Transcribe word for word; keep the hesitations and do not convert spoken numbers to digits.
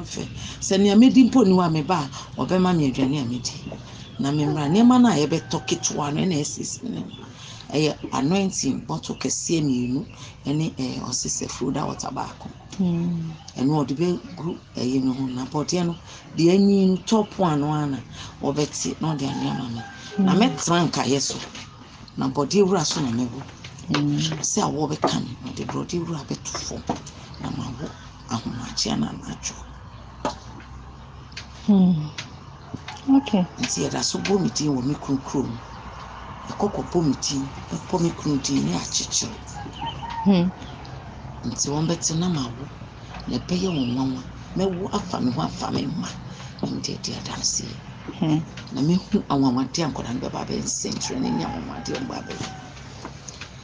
amfe se ne amedi mpo ni wa me ba obema me aduane amedi na me mra ne ma na ye beto ketwa no na esisi ne eye anointing bottle kese mienu ene eh osise fruit water baako mm eno odi be group eye no ho na pote no de anyi no top one no ana obeti no de anya mama na me tranka yeso na body wura so na mewo se awo be kan no de body wura beto fo na mawo ahomache na nacho mm okay nti era so bo mi tin wo mi kunkrum ekoko bo mi tin po mi kunu tin ni achichi mm nti won beti na mawo na beye won wanwa mewo afa me ho afa me ma nti de adanse mm na me hu awanwade ankoda no beba be sentre ne nya wanwade on ba be